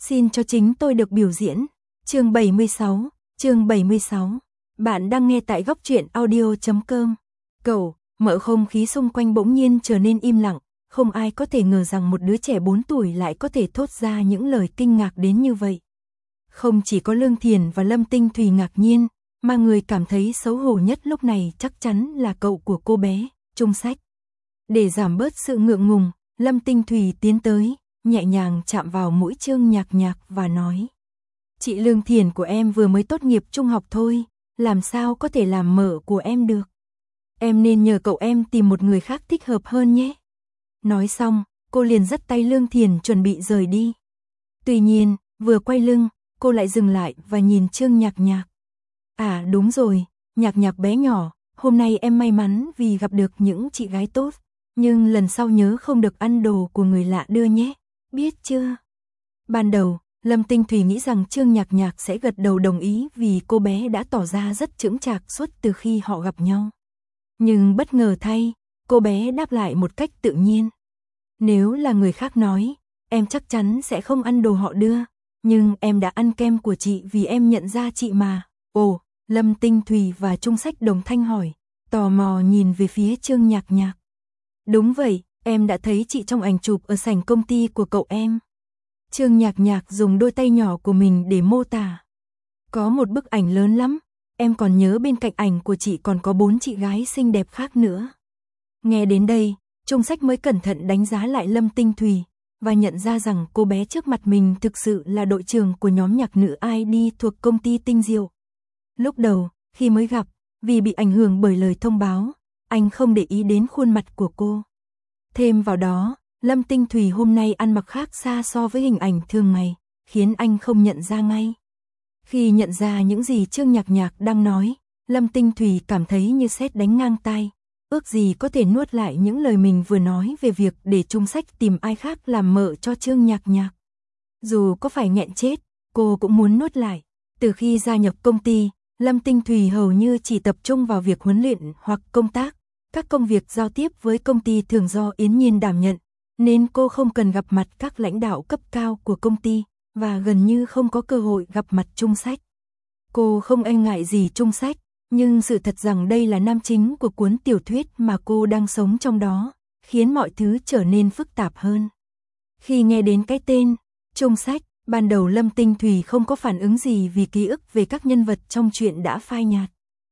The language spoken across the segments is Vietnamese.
Xin cho chính tôi được biểu diễn. Chương 76. Bạn đang nghe tại góc truyện audio.com. Cậu, mở không khí xung quanh bỗng nhiên trở nên im lặng, không ai có thể ngờ rằng một đứa trẻ 4 tuổi lại có thể thốt ra những lời kinh ngạc đến như vậy. Không chỉ có Lương Thiền và Lâm Tinh Thùy ngạc nhiên, mà người cảm thấy xấu hổ nhất lúc này chắc chắn là cậu của cô bé, Trung Sách. Để giảm bớt sự ngượng ngùng, Lâm Tinh Thùy tiến tới, nhẹ nhàng chạm vào mũi Trương Nhạc Nhạc và nói: Chị Lương Thiền của em vừa mới tốt nghiệp trung học thôi, làm sao có thể làm mợ của em được. Em nên nhờ cậu em tìm một người khác thích hợp hơn nhé. Nói xong, cô liền dắt tay Lương Thiền chuẩn bị rời đi. Tuy nhiên, vừa quay lưng, cô lại dừng lại và nhìn Trương Nhạc Nhạc. À đúng rồi, Nhạc Nhạc bé nhỏ, hôm nay em may mắn vì gặp được những chị gái tốt, nhưng lần sau nhớ không được ăn đồ của người lạ đưa nhé, biết chưa? Ban đầu, Lâm Tinh Thùy nghĩ rằng Trương Nhạc Nhạc sẽ gật đầu đồng ý vì cô bé đã tỏ ra rất chững chạc suốt từ khi họ gặp nhau. Nhưng bất ngờ thay, cô bé đáp lại một cách tự nhiên. Nếu là người khác nói, em chắc chắn sẽ không ăn đồ họ đưa, nhưng em đã ăn kem của chị vì em nhận ra chị mà. Ồ, Lâm Tinh Thùy và Trung Sách đồng thanh hỏi, tò mò nhìn về phía Trương Nhạc Nhạc. Đúng vậy, em đã thấy chị trong ảnh chụp ở sảnh công ty của cậu em. Trương Nhạc Nhạc dùng đôi tay nhỏ của mình để mô tả. Có một bức ảnh lớn lắm, em còn nhớ bên cạnh ảnh của chị còn có 4 chị gái xinh đẹp khác nữa. Nghe đến đây, Trung Sách mới cẩn thận đánh giá lại Lâm Tinh Thùy, và nhận ra rằng cô bé trước mặt mình thực sự là đội trưởng của nhóm nhạc nữ ID thuộc công ty Tinh Diệu. Lúc đầu, khi mới gặp, vì bị ảnh hưởng bởi lời thông báo, anh không để ý đến khuôn mặt của cô. Thêm vào đó, Lâm Tinh Thùy hôm nay ăn mặc khác xa so với hình ảnh thường ngày, khiến anh không nhận ra ngay. Khi nhận ra những gì Trương Nhạc Nhạc đang nói, Lâm Tinh Thùy cảm thấy như sét đánh ngang tai, ước gì có thể nuốt lại những lời mình vừa nói về việc để Trung Sách tìm ai khác làm mợ cho Trương Nhạc Nhạc. Dù có phải nghẹn chết, cô cũng muốn nuốt lại. Từ khi gia nhập công ty, Lâm Tinh Thùy hầu như chỉ tập trung vào việc huấn luyện hoặc công tác. Các công việc giao tiếp với công ty thường do Yến Nhiên đảm nhận, nên cô không cần gặp mặt các lãnh đạo cấp cao của công ty, và gần như không có cơ hội gặp mặt Trung Sách. Cô không e ngại gì Trung Sách, nhưng sự thật rằng đây là nam chính của cuốn tiểu thuyết mà cô đang sống trong đó, khiến mọi thứ trở nên phức tạp hơn. Khi nghe đến cái tên Trung Sách, ban đầu Lâm Tinh Thùy không có phản ứng gì vì ký ức về các nhân vật trong truyện đã phai nhạt.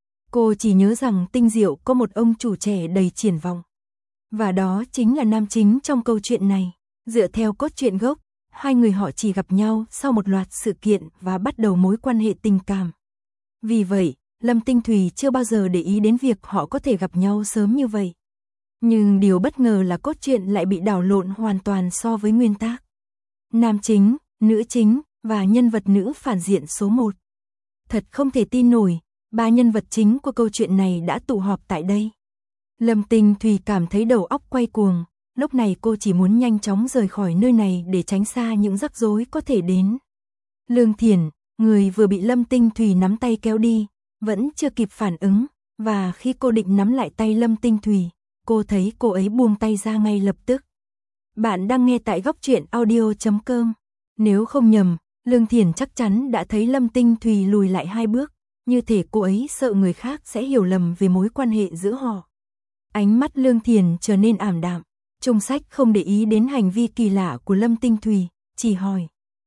Cô chỉ nhớ rằng Tinh Diệu có một ông chủ trẻ đầy triển vọng. Và đó chính là nam chính trong câu chuyện này. Dựa theo cốt truyện gốc, hai người họ chỉ gặp nhau sau một loạt sự kiện và bắt đầu mối quan hệ tình cảm. Vì vậy, Lâm Tinh Thùy chưa bao giờ để ý đến việc họ có thể gặp nhau sớm như vậy. Nhưng điều bất ngờ là cốt truyện lại bị đảo lộn hoàn toàn so với nguyên tác. Nam chính, nữ chính và nhân vật nữ phản diện số 1. Thật không thể tin nổi, 3 nhân vật chính của câu chuyện này đã tụ họp tại đây. Lâm Tinh Thùy cảm thấy đầu óc quay cuồng, lúc này cô chỉ muốn nhanh chóng rời khỏi nơi này để tránh xa những rắc rối có thể đến. Lương Thiền, người vừa bị Lâm Tinh Thùy nắm tay kéo đi, vẫn chưa kịp phản ứng, và khi cô định nắm lại tay Lâm Tinh Thùy, cô thấy cô ấy buông tay ra ngay lập tức. Bạn đang nghe tại góc truyện audio.com. Nếu không nhầm, Lương Thiền chắc chắn đã thấy Lâm Tinh Thùy lùi lại 2 bước, như thể cô ấy sợ người khác sẽ hiểu lầm về mối quan hệ giữa họ. Ánh mắt Lương Thiền trở nên ảm đạm. Trung Sách không để ý đến hành vi kỳ lạ của Lâm Tinh Thùy, chỉ hỏi: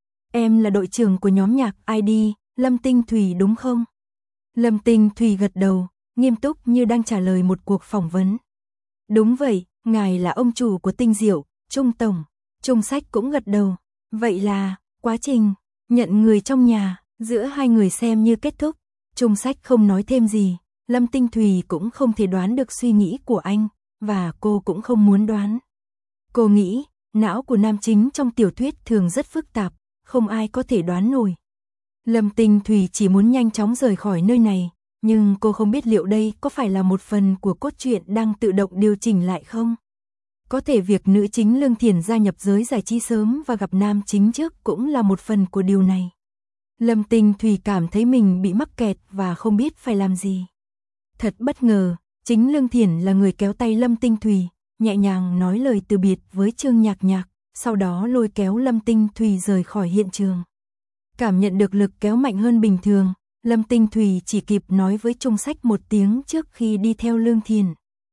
Em là đội trưởng của nhóm nhạc ID, Lâm Tinh Thùy đúng không? Lâm Tinh Thùy gật đầu, nghiêm túc như đang trả lời một cuộc phỏng vấn. Đúng vậy, ngài là ông chủ của Tinh Diệu, Trung Tổng. Trung Sách cũng gật đầu. Vậy là, quá trình nhận người trong nhà giữa hai người xem như kết thúc. Trung Sách không nói thêm gì. Lâm Tinh Thùy cũng không thể đoán được suy nghĩ của anh, và cô cũng không muốn đoán. Cô nghĩ, não của nam chính trong tiểu thuyết thường rất phức tạp, không ai có thể đoán nổi. Lâm Tinh Thùy chỉ muốn nhanh chóng rời khỏi nơi này, nhưng cô không biết liệu đây có phải là một phần của cốt truyện đang tự động điều chỉnh lại không? Có thể việc nữ chính Lương Thiền gia nhập giới giải trí sớm và gặp nam chính trước cũng là một phần của điều này. Lâm Tinh Thùy cảm thấy mình bị mắc kẹt và không biết phải làm gì. Thật bất ngờ, chính Lương Thiền là người kéo tay Lâm Tinh Thùy, nhẹ nhàng nói lời từ biệt với Trương Nhạc Nhạc, sau đó lôi kéo Lâm Tinh Thùy rời khỏi hiện trường. Cảm nhận được lực kéo mạnh hơn bình thường, Lâm Tinh Thùy chỉ kịp nói với Trung Sách một tiếng trước khi đi theo Lương Thiền.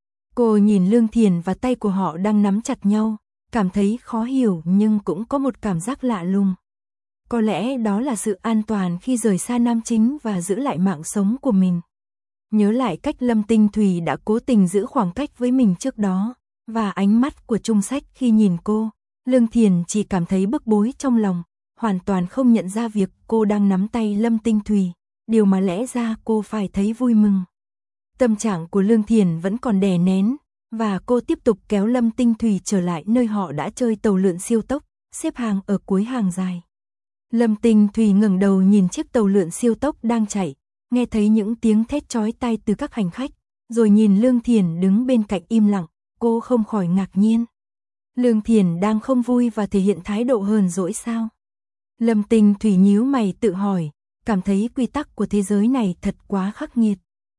Cô nhìn Lương Thiền và tay của họ đang nắm chặt nhau, cảm thấy khó hiểu nhưng cũng có một cảm giác lạ lùng. Có lẽ đó là sự an toàn khi rời xa nam chính và giữ lại mạng sống của mình. Nhớ lại cách Lâm Tinh Thùy đã cố tình giữ khoảng cách với mình trước đó, và ánh mắt của Trung Sách khi nhìn cô, Lương Thiền chỉ cảm thấy bức bối trong lòng, hoàn toàn không nhận ra việc cô đang nắm tay Lâm Tinh Thùy, điều mà lẽ ra cô phải thấy vui mừng. Tâm trạng của Lương Thiền vẫn còn đè nén, và cô tiếp tục kéo Lâm Tinh Thùy trở lại nơi họ đã chơi tàu lượn siêu tốc, xếp hàng ở cuối hàng dài. Lâm Tinh Thùy ngẩng đầu nhìn chiếc tàu lượn siêu tốc đang chạy, nghe thấy những tiếng thét chói tai từ các hành khách, rồi nhìn Lương Thiền đứng bên cạnh im lặng, cô không khỏi ngạc nhiên. Lương Thiền đang không vui và thể hiện thái độ hờn dỗi sao? Lâm Tinh Thùy nhíu mày tự hỏi, cảm thấy quy tắc của thế giới này thật quá khắc nghiệt.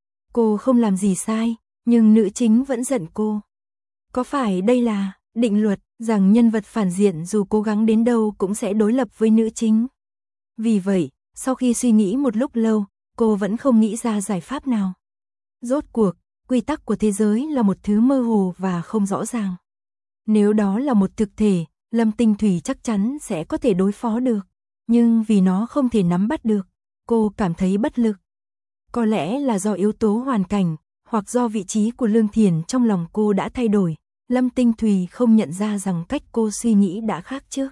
Cô không làm gì sai, nhưng nữ chính vẫn giận cô. Có phải đây là định luật rằng nhân vật phản diện dù cố gắng đến đâu cũng sẽ đối lập với nữ chính? Vì vậy, sau khi suy nghĩ một lúc lâu, cô vẫn không nghĩ ra giải pháp nào. Rốt cuộc, quy tắc của thế giới là một thứ mơ hồ và không rõ ràng. Nếu đó là một thực thể, Lâm Tinh Thùy chắc chắn sẽ có thể đối phó được. Nhưng vì nó không thể nắm bắt được, cô cảm thấy bất lực. Có lẽ là do yếu tố hoàn cảnh, hoặc do vị trí của Lương Thiền trong lòng cô đã thay đổi, Lâm Tinh Thùy không nhận ra rằng cách cô suy nghĩ đã khác trước.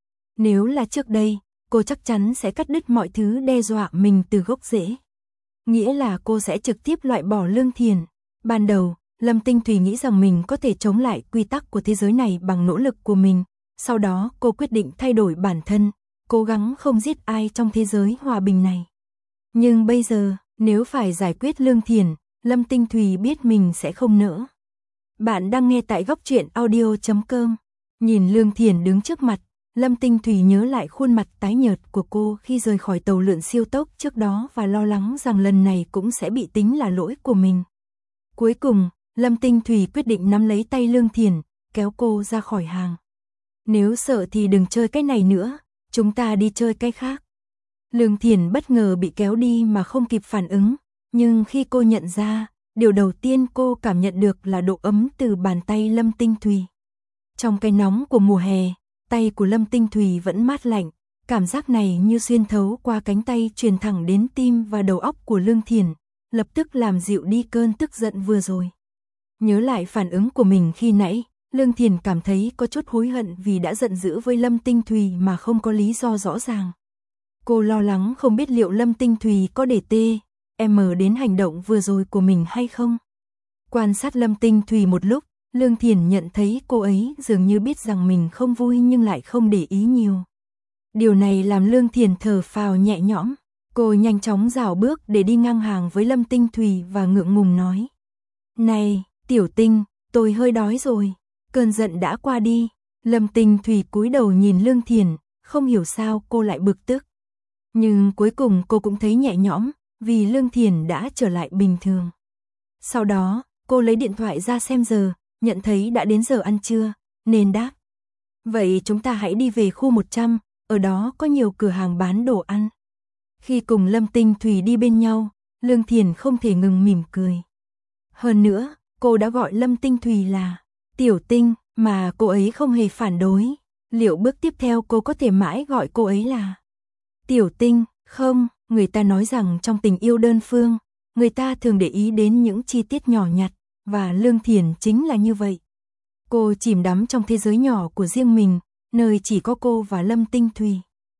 Nếu là trước đây, cô chắc chắn sẽ cắt đứt mọi thứ đe dọa mình từ gốc rễ. Nghĩa là cô sẽ trực tiếp loại bỏ Lương Thiền. Ban đầu, Lâm Tinh Thùy nghĩ rằng mình có thể chống lại quy tắc của thế giới này bằng nỗ lực của mình. Sau đó cô quyết định thay đổi bản thân, cố gắng không giết ai trong thế giới hòa bình này. Nhưng bây giờ, nếu phải giải quyết Lương Thiền, Lâm Tinh Thùy biết mình sẽ không nỡ. Bạn đang nghe tại góc truyện audio.com. Nhìn Lương Thiền đứng trước mặt, Lâm Tinh Thùy nhớ lại khuôn mặt tái nhợt của cô khi rời khỏi tàu lượn siêu tốc trước đó và lo lắng rằng lần này cũng sẽ bị tính là lỗi của mình. Cuối cùng, Lâm Tinh Thùy quyết định nắm lấy tay Lương Thiền, kéo cô ra khỏi hàng. Nếu sợ thì đừng chơi cái này nữa, chúng ta đi chơi cái khác. Lương Thiền bất ngờ bị kéo đi mà không kịp phản ứng, nhưng khi cô nhận ra, điều đầu tiên cô cảm nhận được là độ ấm từ bàn tay Lâm Tinh Thùy. Trong cái nóng của mùa hè, tay của Lâm Tinh Thùy vẫn mát lạnh, cảm giác này như xuyên thấu qua cánh tay truyền thẳng đến tim và đầu óc của Lương Thiền, lập tức làm dịu đi cơn tức giận vừa rồi. Nhớ lại phản ứng của mình khi nãy, Lương Thiền cảm thấy có chút hối hận vì đã giận dữ với Lâm Tinh Thùy mà không có lý do rõ ràng. Cô lo lắng không biết liệu Lâm Tinh Thùy có để TM đến hành động vừa rồi của mình hay không. Quan sát Lâm Tinh Thùy một lúc, Lương Thiền nhận thấy cô ấy dường như biết rằng mình không vui nhưng lại không để ý nhiều. Điều này làm Lương Thiền thở phào nhẹ nhõm. Cô nhanh chóng rảo bước để đi ngang hàng với Lâm Tinh Thùy và ngượng ngùng nói: "Này, Tiểu Tinh, tôi hơi đói rồi." Cơn giận đã qua đi, Lâm Tinh Thùy cúi đầu nhìn Lương Thiền, không hiểu sao cô lại bực tức. Nhưng cuối cùng cô cũng thấy nhẹ nhõm, vì Lương Thiền đã trở lại bình thường. Sau đó, cô lấy điện thoại ra xem giờ, nhận thấy đã đến giờ ăn trưa, nên đáp: "Vậy chúng ta hãy đi về khu 100, ở đó có nhiều cửa hàng bán đồ ăn." Khi cùng Lâm Tinh Thùy đi bên nhau, Lương Thiền không thể ngừng mỉm cười. Hơn nữa, cô đã gọi Lâm Tinh Thùy là Tiểu Tinh, mà cô ấy không hề phản đối. Liệu bước tiếp theo cô có thể mãi gọi cô ấy là Tiểu Tinh không? Người ta nói rằng trong tình yêu đơn phương, người ta thường để ý đến những chi tiết nhỏ nhặt, và Lương Thiền chính là như vậy. Cô chìm đắm trong thế giới nhỏ của riêng mình, nơi chỉ có cô và Lâm Tinh Thùy.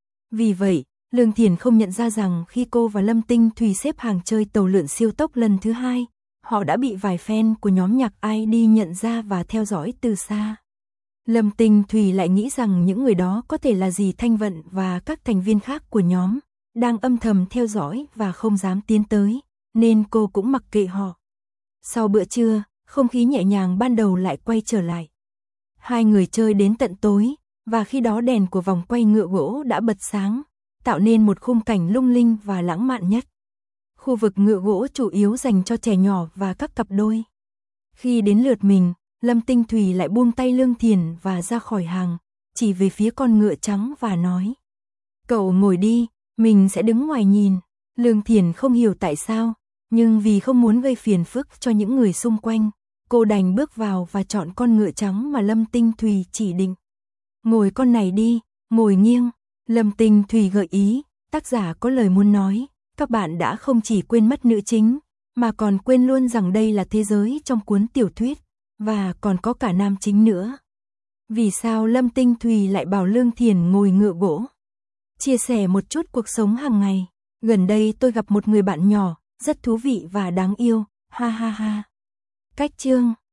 Vì vậy, Lương Thiền không nhận ra rằng khi cô và Lâm Tinh Thùy xếp hàng chơi tàu lượn siêu tốc lần thứ 2, họ đã bị vài fan của nhóm nhạc ID nhận ra và theo dõi từ xa. Lâm Tinh Thùy lại nghĩ rằng những người đó có thể là dì Thanh Vận và các thành viên khác của nhóm, đang âm thầm theo dõi và không dám tiến tới, nên cô cũng mặc kệ họ. Sau bữa trưa, không khí nhẹ nhàng ban đầu lại quay trở lại. Hai người chơi đến tận tối, và khi đó đèn của vòng quay ngựa gỗ đã bật sáng, tạo nên một khung cảnh lung linh và lãng mạn nhất. Khu vực ngựa gỗ chủ yếu dành cho trẻ nhỏ và các cặp đôi. Khi đến lượt mình, Lâm Tinh Thùy lại buông tay Lương Thiền và ra khỏi hàng, chỉ về phía con ngựa trắng và nói. Cậu ngồi đi, mình sẽ đứng ngoài nhìn. Lương Thiển không hiểu tại sao, nhưng vì không muốn gây phiền phức cho những người xung quanh, cô đành bước vào và chọn con ngựa trắng mà Lâm Tinh Thùy chỉ định. Ngồi con này đi, ngồi nghiêng. Lâm Tinh Thùy gợi ý, tác giả có lời muốn nói, các bạn đã không chỉ quên mất nữ chính, mà còn quên luôn rằng đây là thế giới trong cuốn tiểu thuyết, và còn có cả nam chính nữa. Vì sao Lâm Tinh Thùy lại bảo Lương Thiển ngồi ngựa gỗ? Chia sẻ một chút cuộc sống hàng ngày. Gần đây tôi gặp một người bạn nhỏ, rất thú vị và đáng yêu, ha ha ha. Cách chương